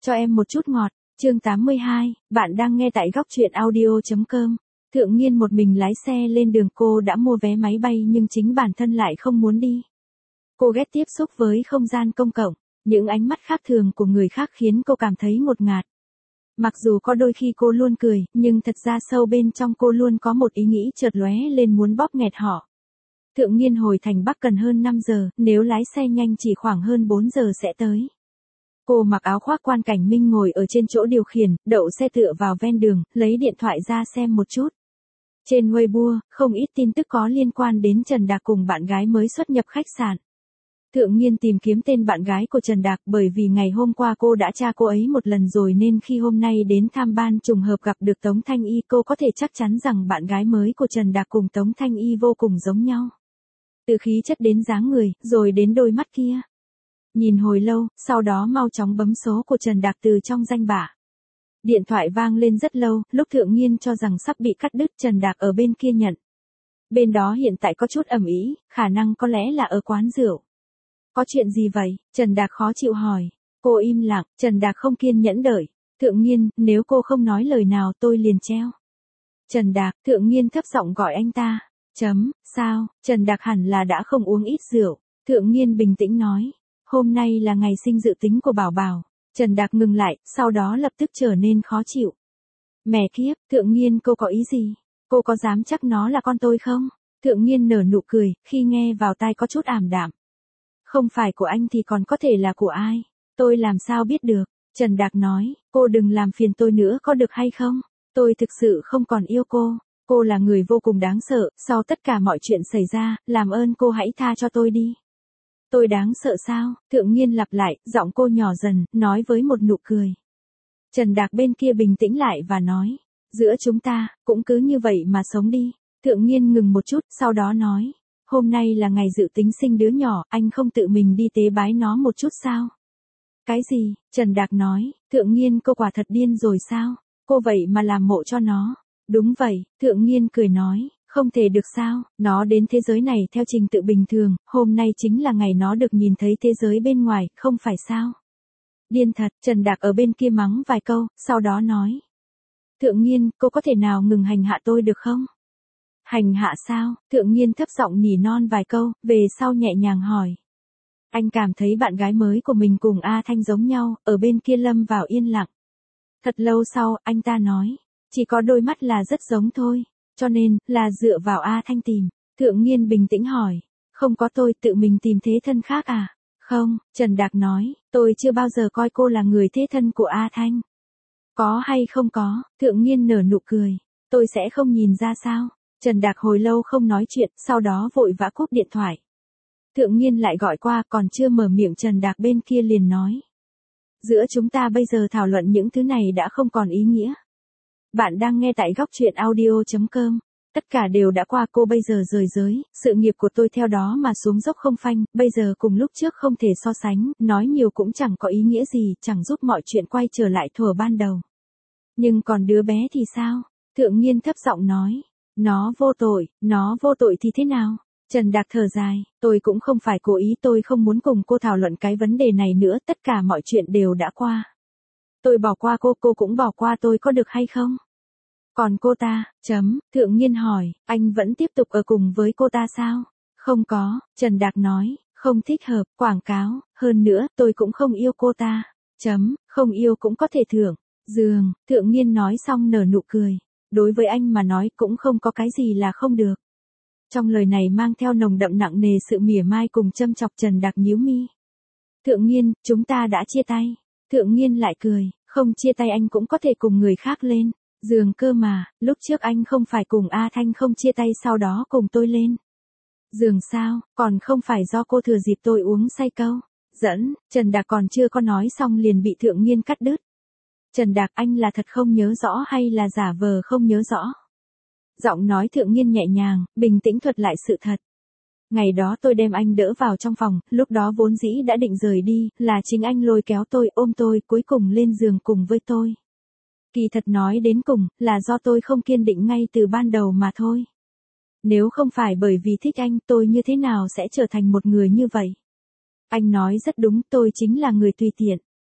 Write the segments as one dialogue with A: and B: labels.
A: Cho em một chút ngọt. Chương 82, bạn đang nghe tại góc truyện audio.com. Thượng Nghiên một mình lái xe lên đường, cô đã mua vé máy bay nhưng chính bản thân lại không muốn đi. Cô ghét tiếp xúc với không gian công cộng, những ánh mắt khác thường của người khác khiến cô cảm thấy ngột ngạt. Mặc dù có đôi khi cô luôn cười, nhưng thật ra sâu bên trong cô luôn có một ý nghĩ chợt lóe lên muốn bóp nghẹt họ. Thượng Nghiên hồi thành Bắc cần hơn 5 giờ, nếu lái xe nhanh chỉ khoảng hơn 4 giờ sẽ tới. Cô mặc áo khoác Quan Cảnh Minh ngồi ở trên chỗ điều khiển, đậu xe tựa vào ven đường, lấy điện thoại ra xem một chút. Trên Weibo, không ít tin tức có liên quan đến Trần Đạc cùng bạn gái mới xuất nhập khách sạn. Thượng Nghiên tìm kiếm tên bạn gái của Trần Đạc bởi vì ngày hôm qua cô đã tra cô ấy một lần rồi nên khi hôm nay đến tham ban trùng hợp gặp được Tống Thanh Y, cô có thể chắc chắn rằng bạn gái mới của Trần Đạc cùng Tống Thanh Y vô cùng giống nhau. Từ khí chất đến dáng người, rồi đến đôi mắt kia. Nhìn hồi lâu, sau đó mau chóng bấm số của Trần Đạc từ trong danh bạ. Điện thoại vang lên rất lâu, lúc Thượng Nghiên cho rằng sắp bị cắt đứt, Trần Đạc ở bên kia nhận. Bên đó hiện tại có chút ầm ĩ, khả năng có lẽ là ở quán rượu. Có chuyện gì vậy? Trần Đạc khó chịu hỏi. Cô im lặng, Trần Đạc không kiên nhẫn đợi. Thượng Nghiên, nếu cô không nói lời nào tôi liền treo. Trần Đạc, Thượng Nghiên thấp giọng gọi anh ta. Sao? Trần Đạc hẳn là đã không uống ít rượu. Thượng Nghiên bình tĩnh nói. Hôm nay là ngày sinh dự tính của Bảo Bảo. Trần Đạc ngừng lại, sau đó lập tức trở nên khó chịu. Mẹ kiếp, Thượng Nghiên cô có ý gì? Cô có dám chắc nó là con tôi không? Thượng Nghiên nở nụ cười, khi nghe vào tai có chút ảm đạm. Không phải của anh thì còn có thể là của ai? Tôi làm sao biết được? Trần Đạc nói, cô đừng làm phiền tôi nữa có được hay không? Tôi thực sự không còn yêu cô. Cô là người vô cùng đáng sợ, sau tất cả mọi chuyện xảy ra, làm ơn cô hãy tha cho tôi đi. Tôi đáng sợ sao? Thượng Nghiên lặp lại, giọng cô nhỏ dần, nói với một nụ cười. Trần Đạc bên kia bình tĩnh lại và nói, giữa chúng ta, cũng cứ như vậy mà sống đi. Thượng Nghiên ngừng một chút, sau đó nói, hôm nay là ngày dự tính sinh đứa nhỏ, anh không tự mình đi tế bái nó một chút sao? Cái gì? Trần Đạc nói, Thượng Nghiên cô quả thật điên rồi sao? Cô vậy mà làm mộ cho nó. Đúng vậy, Thượng Nghiên cười nói. Không thể được sao, nó đến thế giới này theo trình tự bình thường, hôm nay chính là ngày nó được nhìn thấy thế giới bên ngoài, không phải sao? Điên thật, Trần Đạc ở bên kia mắng vài câu, sau đó nói. Thượng Nghiên, cô có thể nào ngừng hành hạ tôi được không? Hành hạ sao? Thượng Nghiên thấp giọng nỉ non vài câu, về sau nhẹ nhàng hỏi. Anh cảm thấy bạn gái mới của mình cùng A Thanh giống nhau, ở bên kia lâm vào yên lặng. Thật lâu sau, anh ta nói, chỉ có đôi mắt là rất giống thôi. Cho nên, là dựa vào A Thanh tìm. Thượng Nghiên bình tĩnh hỏi. Không có, tôi tự mình tìm thế thân khác à? Không, Trần Đạc nói, tôi chưa bao giờ coi cô là người thế thân của A Thanh. Có hay không có? Thượng Nghiên nở nụ cười. Tôi sẽ không nhìn ra sao? Trần Đạc hồi lâu không nói chuyện, sau đó vội vã cúp điện thoại. Thượng Nghiên lại gọi qua, còn chưa mở miệng Trần Đạc bên kia liền nói. Giữa chúng ta bây giờ thảo luận những thứ này đã không còn ý nghĩa. Bạn đang nghe tại góc truyện audio.com. Tất cả đều đã qua, cô bây giờ rời giới, sự nghiệp của tôi theo đó mà xuống dốc không phanh, bây giờ cùng lúc trước không thể so sánh, nói nhiều cũng chẳng có ý nghĩa gì, chẳng giúp mọi chuyện quay trở lại thuở ban đầu. Nhưng còn đứa bé thì sao? Thượng Nghiên thấp giọng nói. Nó vô tội thì thế nào? Trần Đạc thở dài, tôi cũng không phải cố ý, tôi không muốn cùng cô thảo luận cái vấn đề này nữa, tất cả mọi chuyện đều đã qua. Tôi bỏ qua cô cũng bỏ qua tôi có được hay không? Còn cô ta, Thượng Nghiên hỏi, anh vẫn tiếp tục ở cùng với cô ta sao? Không có, Trần Đạc nói, không thích hợp, quảng cáo, hơn nữa, tôi cũng không yêu cô ta. Không yêu cũng có thể thưởng. Giường, Thượng Nghiên nói xong nở nụ cười. Đối với anh mà nói cũng không có cái gì là không được. Trong lời này mang theo nồng đậm nặng nề sự mỉa mai cùng châm chọc. Trần Đạc nhíu mi. Thượng Nghiên, chúng ta đã chia tay. Thượng Nghiên lại cười, không chia tay anh cũng có thể cùng người khác lên. Giường cơ mà, lúc trước anh không phải cùng A Thanh không chia tay sau đó cùng tôi lên. Giường sao, còn không phải do cô thừa dịp tôi uống say câu. Dẫn, Trần Đạc còn chưa có nói xong liền bị Thượng Nghiên cắt đứt. Trần Đạc, anh là thật không nhớ rõ hay là giả vờ không nhớ rõ? Giọng nói Thượng Nghiên nhẹ nhàng, bình tĩnh thuật lại sự thật. Ngày đó tôi đem anh đỡ vào trong phòng, lúc đó vốn dĩ đã định rời đi, là chính anh lôi kéo tôi, ôm tôi, cuối cùng lên giường cùng với tôi. Kỳ thật nói đến cùng, là do tôi không kiên định ngay từ ban đầu mà thôi. Nếu không phải bởi vì thích anh, tôi như thế nào sẽ trở thành một người như vậy? Anh nói rất đúng, tôi chính là người tùy tiện.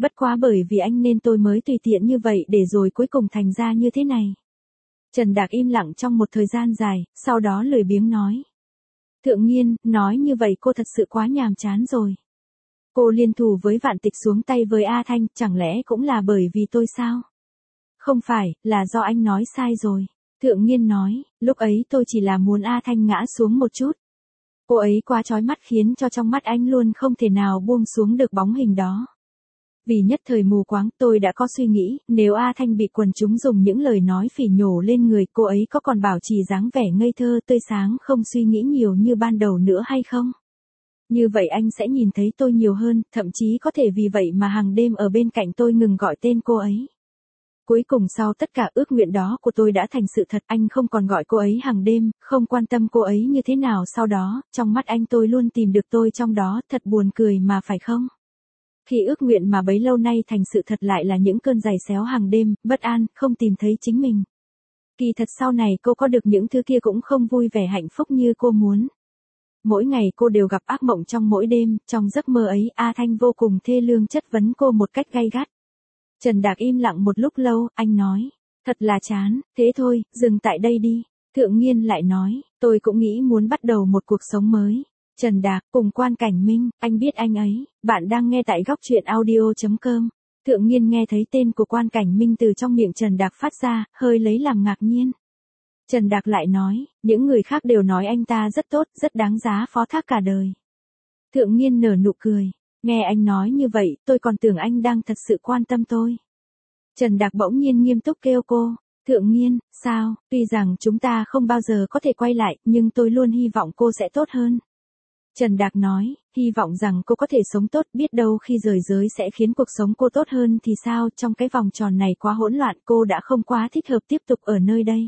A: bất quá bởi vì anh nên tôi mới tùy tiện như vậy để rồi cuối cùng thành ra như thế này. Trần Đạc im lặng trong một thời gian dài, sau đó lười biếng nói. Thượng Nghiên, nói như vậy cô thật sự quá nhàm chán rồi. Cô liên thủ với Vạn Tịch xuống tay với A Thanh, chẳng lẽ cũng là bởi vì tôi sao? Không phải, là do anh nói sai rồi. Thượng Nghiên nói, lúc ấy tôi chỉ là muốn A Thanh ngã xuống một chút. Cô ấy quá chói mắt khiến cho trong mắt anh luôn không thể nào buông xuống được bóng hình đó. Vì nhất thời mù quáng tôi đã có suy nghĩ, nếu A Thanh bị quần chúng dùng những lời nói phỉ nhổ lên người cô ấy có còn bảo trì dáng vẻ ngây thơ tươi sáng không suy nghĩ nhiều như ban đầu nữa hay không? Như vậy anh sẽ nhìn thấy tôi nhiều hơn, thậm chí có thể vì vậy mà hàng đêm ở bên cạnh tôi ngừng gọi tên cô ấy. Cuối cùng sau tất cả ước nguyện đó của tôi đã thành sự thật, anh không còn gọi cô ấy hàng đêm, không quan tâm cô ấy như thế nào sau đó, trong mắt anh tôi luôn tìm được tôi trong đó, thật buồn cười mà phải không? Khi ước nguyện mà bấy lâu nay thành sự thật lại là những cơn giày xéo hàng đêm, bất an, không tìm thấy chính mình. Kỳ thật sau này cô có được những thứ kia cũng không vui vẻ hạnh phúc như cô muốn. Mỗi ngày cô đều gặp ác mộng trong mỗi đêm, trong giấc mơ ấy A Thanh vô cùng thê lương chất vấn cô một cách gay gắt. Trần Đạc im lặng một lúc lâu, anh nói, thật là chán, thế thôi, dừng tại đây đi. Thượng Nghiên lại nói, tôi cũng nghĩ muốn bắt đầu một cuộc sống mới. Trần Đạc, cùng Quan Cảnh Minh, anh biết anh ấy, bạn đang nghe tại góc truyện audio.com. Thượng Nghiên nghe thấy tên của Quan Cảnh Minh từ trong miệng Trần Đạc phát ra, hơi lấy làm ngạc nhiên. Trần Đạc lại nói, những người khác đều nói anh ta rất tốt, rất đáng giá phó thác cả đời. Thượng Nghiên nở nụ cười, nghe anh nói như vậy, tôi còn tưởng anh đang thật sự quan tâm tôi. Trần Đạc bỗng nhiên nghiêm túc kêu cô, Thượng Nghiên, sao, tuy rằng chúng ta không bao giờ có thể quay lại, nhưng tôi luôn hy vọng cô sẽ tốt hơn. Trần Đạc nói, hy vọng rằng cô có thể sống tốt, biết đâu khi rời giới sẽ khiến cuộc sống cô tốt hơn thì sao, trong cái vòng tròn này quá hỗn loạn cô đã không quá thích hợp tiếp tục ở nơi đây.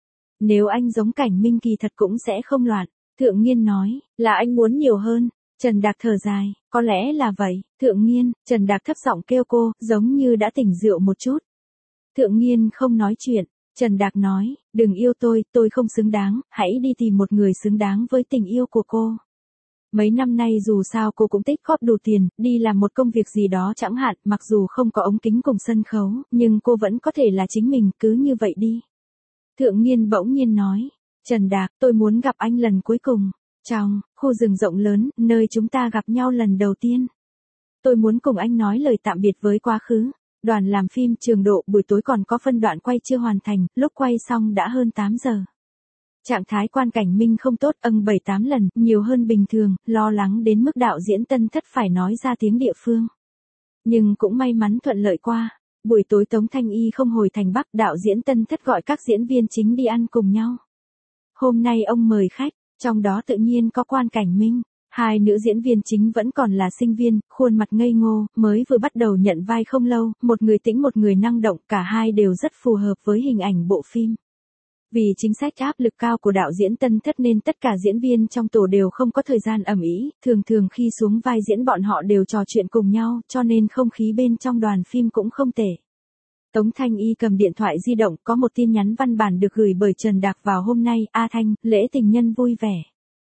A: Nếu anh giống Cảnh Minh kỳ thật cũng sẽ không loạn. Thượng Nghiên nói, là anh muốn nhiều hơn. Trần Đạc thở dài, có lẽ là vậy. Thượng Nghiên, Trần Đạc thấp giọng kêu cô, giống như đã tỉnh rượu một chút. Thượng Nghiên không nói chuyện. Trần Đạc nói, đừng yêu tôi không xứng đáng, hãy đi tìm một người xứng đáng với tình yêu của cô. Mấy năm nay dù sao cô cũng tích góp đủ tiền, đi làm một công việc gì đó chẳng hạn, mặc dù không có ống kính cùng sân khấu, nhưng cô vẫn có thể là chính mình, cứ như vậy đi. Thượng Nghiên bỗng nhiên nói, Trần Đạc, tôi muốn gặp anh lần cuối cùng. Trong khu rừng rộng lớn, nơi chúng ta gặp nhau lần đầu tiên. Tôi muốn cùng anh nói lời tạm biệt với quá khứ. Đoàn làm phim Trường Độ buổi tối còn có phân đoạn quay chưa hoàn thành, lúc quay xong đã hơn 8 giờ. Trạng thái Quan Cảnh Minh không tốt, 7-8 lần, nhiều hơn bình thường, lo lắng đến mức đạo diễn Tân Thất phải nói ra tiếng địa phương. Nhưng cũng may mắn thuận lợi qua. Buổi tối Tống Thanh Y không hồi thành Bắc, đạo diễn Tân Thất gọi các diễn viên chính đi ăn cùng nhau. Hôm nay ông mời khách, trong đó tự nhiên có Quan Cảnh Minh. Hai nữ diễn viên chính vẫn còn là sinh viên, khuôn mặt ngây ngô, mới vừa bắt đầu nhận vai không lâu, một người tĩnh một người năng động, cả hai đều rất phù hợp với hình ảnh bộ phim. Vì chính sách áp lực cao của đạo diễn Tân Thất nên tất cả diễn viên trong tổ đều không có thời gian ầm ĩ, thường khi xuống vai diễn bọn họ đều trò chuyện cùng nhau, cho nên không khí bên trong đoàn phim cũng không tệ. Tống Thanh Y cầm điện thoại di động, có một tin nhắn văn bản được gửi bởi Trần Đạc vào hôm nay, A Thanh, lễ tình nhân vui vẻ.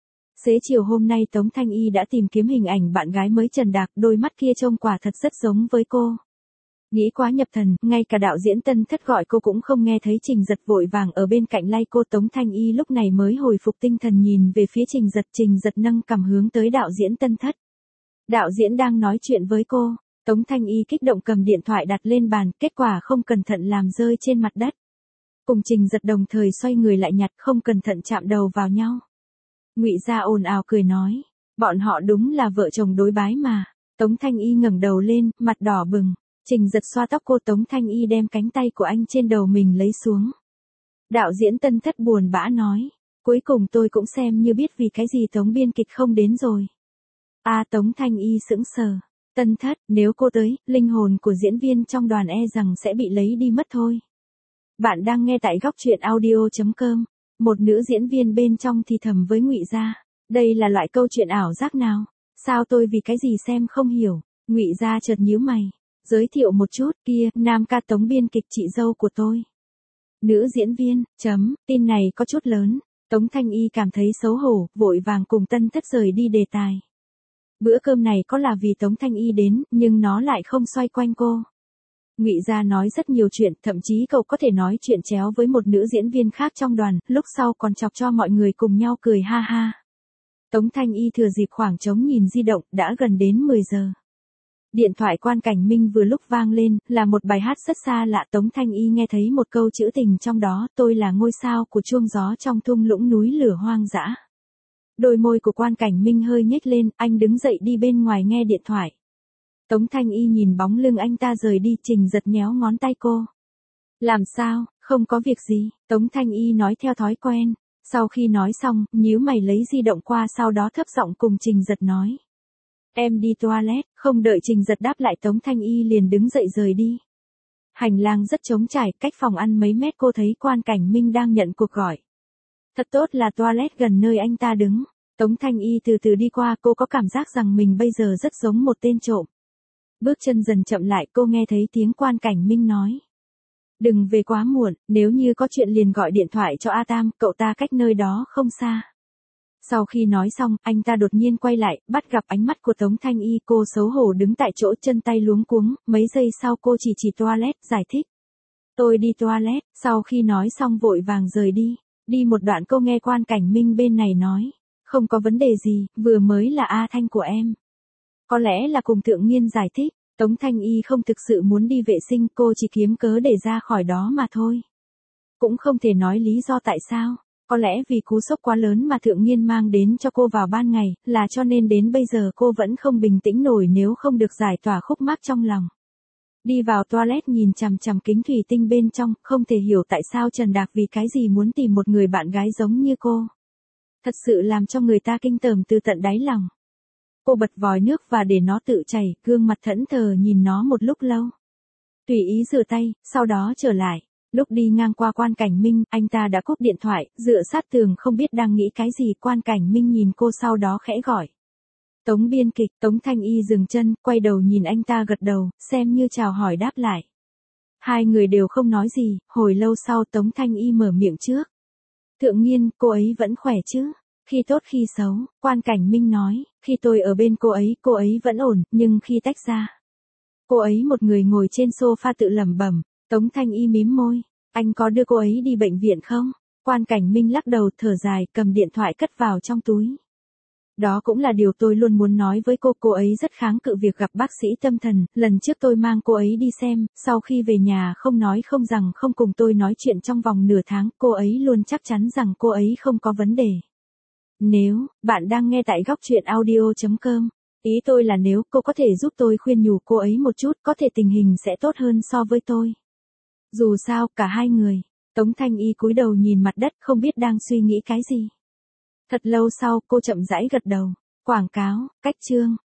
A: Xế chiều hôm nay Tống Thanh Y đã tìm kiếm hình ảnh bạn gái mới Trần Đạc, đôi mắt kia trông quả thật rất giống với cô. Nghĩ quá nhập thần, ngay cả đạo diễn Tân Thất gọi cô cũng không nghe thấy. Trình Giật vội vàng ở bên cạnh lay cô. Tống Thanh Y lúc này mới hồi phục tinh thần nhìn về phía Trình Giật nâng cằm hướng tới đạo diễn Tân Thất. Đạo diễn đang nói chuyện với cô. Tống Thanh Y kích động cầm điện thoại đặt lên bàn, kết quả không cẩn thận làm rơi trên mặt đất. Cùng Trình Giật đồng thời xoay người lại nhặt, không cẩn thận chạm đầu vào nhau. Ngụy Gia ồn ào cười nói, bọn họ đúng là vợ chồng đối bái mà. Tống Thanh Y ngẩng đầu lên, mặt đỏ bừng. Trình Giật xoa tóc cô. Tống Thanh Y đem cánh tay của anh trên đầu mình lấy xuống. Đạo diễn Tân Thất buồn bã nói, cuối cùng tôi cũng xem như biết vì cái gì Tống biên kịch không đến rồi. Tống Thanh Y sững sờ. Tân Thất, nếu cô tới, linh hồn của diễn viên trong đoàn e rằng sẽ bị lấy đi mất thôi. Bạn đang nghe tại góc truyện audio.com. Một nữ diễn viên bên trong thì thầm với Ngụy Gia, đây là loại câu chuyện ảo giác nào? Sao tôi vì cái gì xem không hiểu? Ngụy Gia chợt nhíu mày, giới thiệu một chút, kia, nam ca Tống biên kịch chị dâu của tôi. Nữ diễn viên, tin này có chút lớn. Tống Thanh Y cảm thấy xấu hổ, vội vàng cùng Tân Thất rời đi đề tài. Bữa cơm này có là vì Tống Thanh Y đến, nhưng nó lại không xoay quanh cô. Ngụy Gia nói rất nhiều chuyện, thậm chí cậu có thể nói chuyện chéo với một nữ diễn viên khác trong đoàn, lúc sau còn chọc cho mọi người cùng nhau cười ha ha. Tống Thanh Y thừa dịp khoảng trống nhìn di động, đã gần đến 10 giờ. Điện thoại Quan Cảnh Minh vừa lúc vang lên, là một bài hát rất xa lạ. Tống Thanh Y nghe thấy một câu trữ tình trong đó, tôi là ngôi sao của chuông gió trong thung lũng núi lửa hoang dã. Đôi môi của Quan Cảnh Minh hơi nhếch lên, anh đứng dậy đi bên ngoài nghe điện thoại. Tống Thanh Y nhìn bóng lưng anh ta rời đi, Trình Giật nhéo ngón tay cô. Làm sao, không có việc gì, Tống Thanh Y nói theo thói quen. Sau khi nói xong, nhíu mày lấy di động qua, sau đó thấp giọng cùng Trình Giật nói. Em đi toilet, không đợi Trình Giật đáp lại Tống Thanh Y liền đứng dậy rời đi. Hành lang rất trống trải, cách phòng ăn mấy mét cô thấy Quan Cảnh Minh đang nhận cuộc gọi. Thật tốt là toilet gần nơi anh ta đứng. Tống Thanh Y từ từ đi qua, cô có cảm giác rằng mình bây giờ rất giống một tên trộm. Bước chân dần chậm lại, cô nghe thấy tiếng Quan Cảnh Minh nói. Đừng về quá muộn, nếu như có chuyện liền gọi điện thoại cho A Tam, cậu ta cách nơi đó không xa. Sau khi nói xong, anh ta đột nhiên quay lại, bắt gặp ánh mắt của Tống Thanh Y, cô xấu hổ đứng tại chỗ, chân tay luống cuống, mấy giây sau cô chỉ toilet, giải thích. Tôi đi toilet, sau khi nói xong vội vàng rời đi. Đi một đoạn cô nghe Quan Cảnh Minh bên này nói. Không có vấn đề gì, vừa mới là A Thanh của em. Có lẽ là cùng Thượng Nghiên giải thích, Tống Thanh Y không thực sự muốn đi vệ sinh, cô chỉ kiếm cớ để ra khỏi đó mà thôi. Cũng không thể nói lý do tại sao, có lẽ vì cú sốc quá lớn mà Thượng Nghiên mang đến cho cô vào ban ngày, là cho nên đến bây giờ cô vẫn không bình tĩnh nổi nếu không được giải tỏa khúc mắc trong lòng. Đi vào toilet nhìn chằm chằm kính thủy tinh bên trong, không thể hiểu tại sao Trần Đạc vì cái gì muốn tìm một người bạn gái giống như cô. Thật sự làm cho người ta kinh tởm từ tận đáy lòng. Cô bật vòi nước và để nó tự chảy, gương mặt thẫn thờ nhìn nó một lúc lâu. Tùy ý rửa tay, sau đó trở lại. Lúc đi ngang qua Quan Cảnh Minh, anh ta đã cúp điện thoại, dựa sát tường không biết đang nghĩ cái gì. Quan Cảnh Minh nhìn cô sau đó khẽ gọi. Tống biên kịch. Tống Thanh Y dừng chân, quay đầu nhìn anh ta gật đầu, xem như chào hỏi đáp lại. Hai người đều không nói gì, hồi lâu sau Tống Thanh Y mở miệng trước. Thượng Nghiên, cô ấy vẫn khỏe chứ? Khi tốt khi xấu, Quan Cảnh Minh nói, khi tôi ở bên cô ấy vẫn ổn, nhưng khi tách ra. Cô ấy một người ngồi trên sofa tự lẩm bẩm. Tống Thanh Y mím môi, anh có đưa cô ấy đi bệnh viện không? Quan Cảnh Minh lắc đầu thở dài, cầm điện thoại cất vào trong túi. Đó cũng là điều tôi luôn muốn nói với cô ấy rất kháng cự việc gặp bác sĩ tâm thần, lần trước tôi mang cô ấy đi xem, sau khi về nhà không nói không rằng không cùng tôi nói chuyện trong vòng nửa tháng, cô ấy luôn chắc chắn rằng cô ấy không có vấn đề. Nếu, bạn đang nghe tại góc truyện audio.com, ý tôi là nếu cô có thể giúp tôi khuyên nhủ cô ấy một chút, có thể tình hình sẽ tốt hơn so với tôi. Dù sao, cả hai người. Tống Thanh Y cúi đầu nhìn mặt đất không biết đang suy nghĩ cái gì. Thật lâu sau cô chậm rãi gật đầu. Quảng cáo, cách chương.